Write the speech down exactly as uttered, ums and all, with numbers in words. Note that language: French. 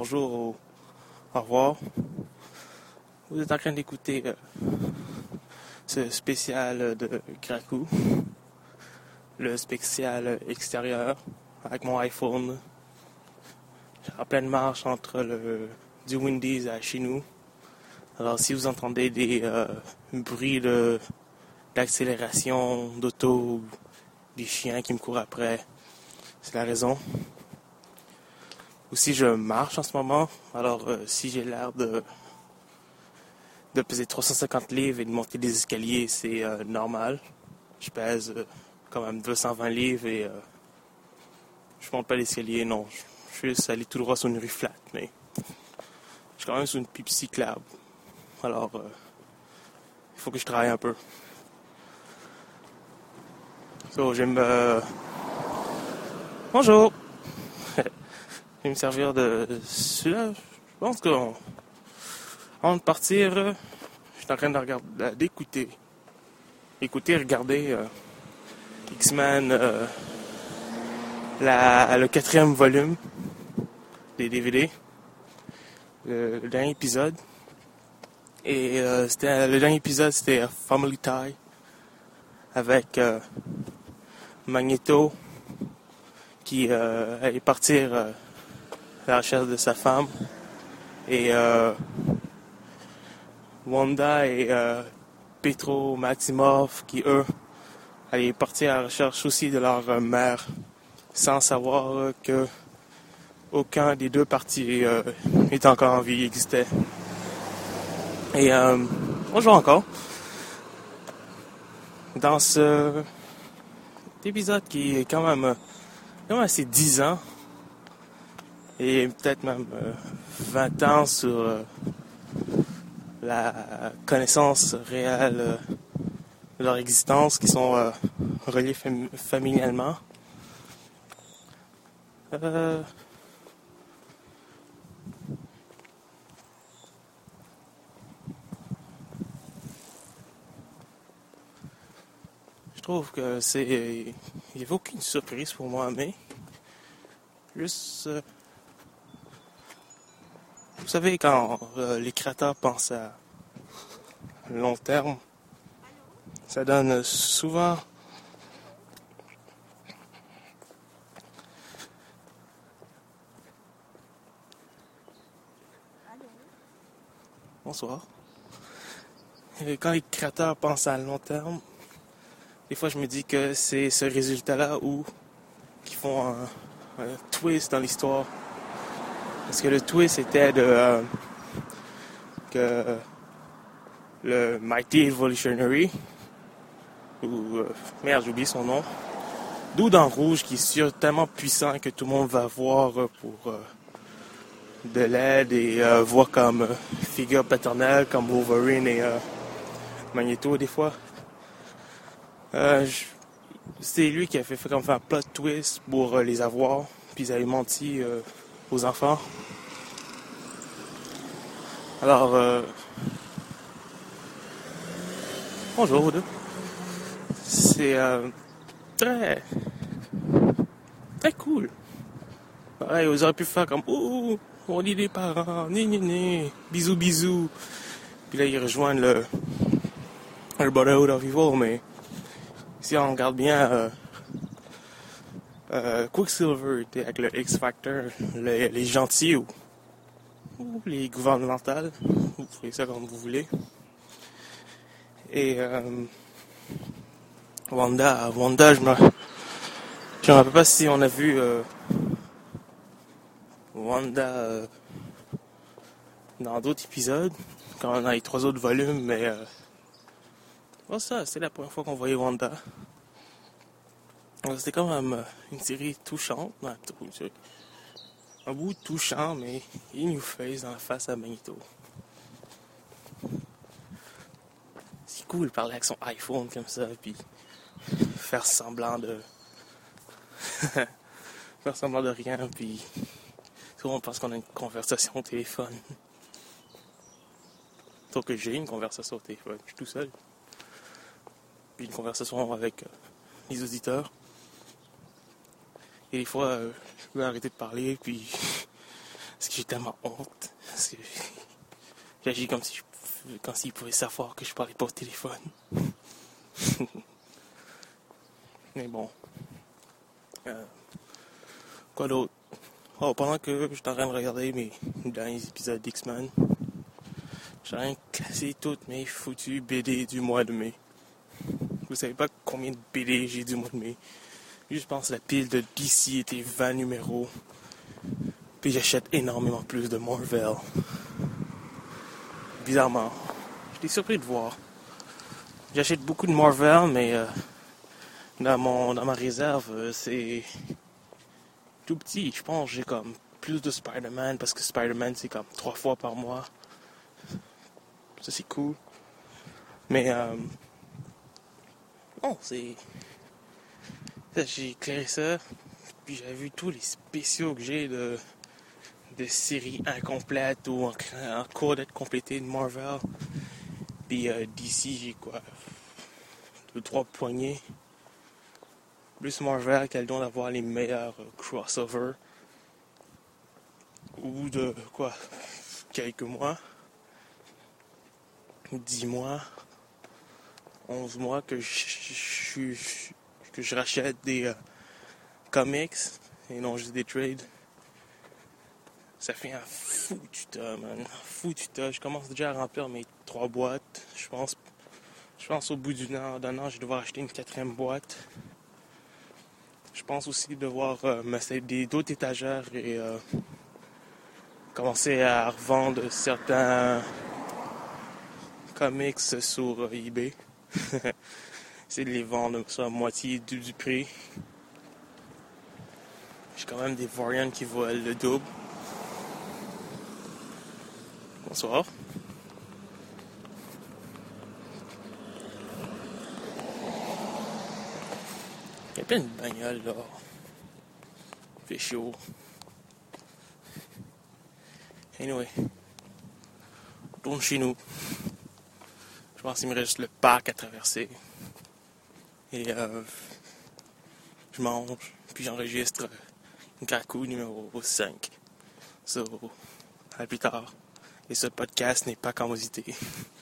bonjour ou au revoir. Vous êtes en train d'écouter euh, ce spécial de Krakow, le spécial extérieur avec mon iPhone. En pleine marche entre le, du Wendy's à chez nous. Alors si vous entendez des euh, bruits de, d'accélération, d'auto, des chiens qui me courent après, c'est la raison. Aussi, je marche en ce moment, alors euh, si j'ai l'air de, de peser trois cent cinquante livres et de monter des escaliers, c'est euh, normal. Je pèse euh, quand même deux cent vingt livres et euh, je monte pas l'escalier, non. Je, je suis juste allé tout droit sur une rue flat, mais je suis quand même sur une piste cyclable. Alors, euh, il faut que je travaille un peu. So, j'aime... Euh... Bonjour! Je vais me servir de celui-là. Je pense qu'on... Avant de partir, euh, je suis en train de regarder, d'écouter. Écouter, regarder euh, X-Men, euh, la, le quatrième volume des D V D. Le, le dernier épisode. Et euh, c'était, le dernier épisode, c'était euh, Family Tie. Avec euh, Magneto qui euh, allait partir euh, à la recherche de sa femme. Et euh, Wanda et euh, Pietro Maximoff qui, eux, allaient partir à la recherche aussi de leur euh, mère, sans savoir euh, que aucun des deux partis euh, est encore en vie, existait. Et euh, bonjour encore. Dans ce épisode qui est quand même, euh, quand même assez dix ans, et peut-être même euh, vingt ans sur euh, la connaissance réelle euh, de leur existence, qui sont euh, reliés fam- familialement. Euh, je trouve que c'est... Il n'y avait aucune surprise pour moi, mais juste... Euh, vous savez, quand euh, les créateurs pensent à long terme, ça donne souvent... Bonsoir. Et quand les créateurs pensent à long terme, des fois je me dis que c'est ce résultat-là où qu'ils font un, un twist dans l'histoire. Parce que le twist était de euh, que le Mighty Evolutionary, ou euh, merde, j'oublie son nom, Dude en rouge qui est sûr, tellement puissant que tout le monde va voir pour euh, de l'aide et euh, voir comme euh, figure paternelle comme Wolverine et euh, Magneto des fois. Euh, je, c'est lui qui a fait, fait comme faire un plot twist pour euh, les avoir, puis ils avaient menti euh, aux enfants. Alors, euh, bonjour vous deux. C'est euh, très, très cool. Ouais, vous auriez pu faire comme ouh, on est des parents, ni ni ni, bisous bisous. Puis là ils rejoignent le, le Brotherhood of Evil, mais si on regarde bien, euh, euh, Quicksilver était avec le X-Factor, les, les gentils ou, ou les gouvernementales, vous faites ça comme vous voulez. Et euh, Wanda, Wanda, je me, je me rappelle pas si on a vu euh, Wanda euh, dans d'autres épisodes, quand on a les trois autres volumes, mais euh, oh ça, c'est la première fois qu'on voyait Wanda. Alors, c'était quand même euh, une série touchante, non, un bout touchant, mais il nous face dans la face à Magneto. C'est cool de parler avec son iPhone comme ça, puis faire semblant de... faire semblant de rien, puis souvent on pense qu'on a une conversation au téléphone. Sauf que j'ai une conversation au téléphone, je suis tout seul. Puis une conversation avec euh, les auditeurs. Et des fois, euh, je peux arrêter de parler, puis Parce que j'ai tellement honte. Parce que j'agis comme si je, comme s'ils pouvaient savoir que je parlais pas au téléphone. Mais bon. Euh, quoi d'autre? Oh, pendant que je suis en train de regarder mes derniers épisodes d'X-Men, j'ai rien classé toutes mes foutues B D du mois de mai. Vous savez pas combien de B D j'ai du mois de mai. Je pense que la pile de D C était vingt numéros. Puis j'achète énormément plus de Marvel. Bizarrement. J'étais surpris de voir. J'achète beaucoup de Marvel, mais euh, dans, mon, dans ma réserve, euh, c'est tout petit. Je pense que j'ai comme plus de Spider-Man, parce que Spider-Man, c'est comme trois fois par mois. Ça, c'est cool. Mais, euh, non, c'est... J'ai éclairé ça, puis j'avais vu tous les spéciaux que j'ai de, de séries incomplètes ou en, en cours d'être complétées de Marvel. Puis euh, D C, j'ai quoi? Deux, trois poignées. Plus Marvel qui a le don d'avoir les meilleurs euh, crossovers. Au bout de quoi? Quelques mois. Dix mois. Onze mois que je, je, que je rachète des euh, comics et non juste des trades. Ça fait un foutu tas, man. Un foutu tas. Je commence déjà à remplir mes trois boîtes. Je pense, je pense au bout d'un an, d'un an, je vais devoir acheter une quatrième boîte. Je pense aussi devoir euh, m'essayer d'autres étagères et euh, commencer à revendre certains comics sur euh, eBay. C'est de les vendre ça à moitié du, du prix. J'ai quand même des variants qui valent le double. Bonsoir. Il y a plein de bagnoles là. Il fait chaud. Anyway. On tourne chez nous. Je pense qu'il me reste le parc à traverser. Et euh, je mange, puis j'enregistre Gaku numéro cinq. So, à plus tard. Et ce podcast n'est pas commodité.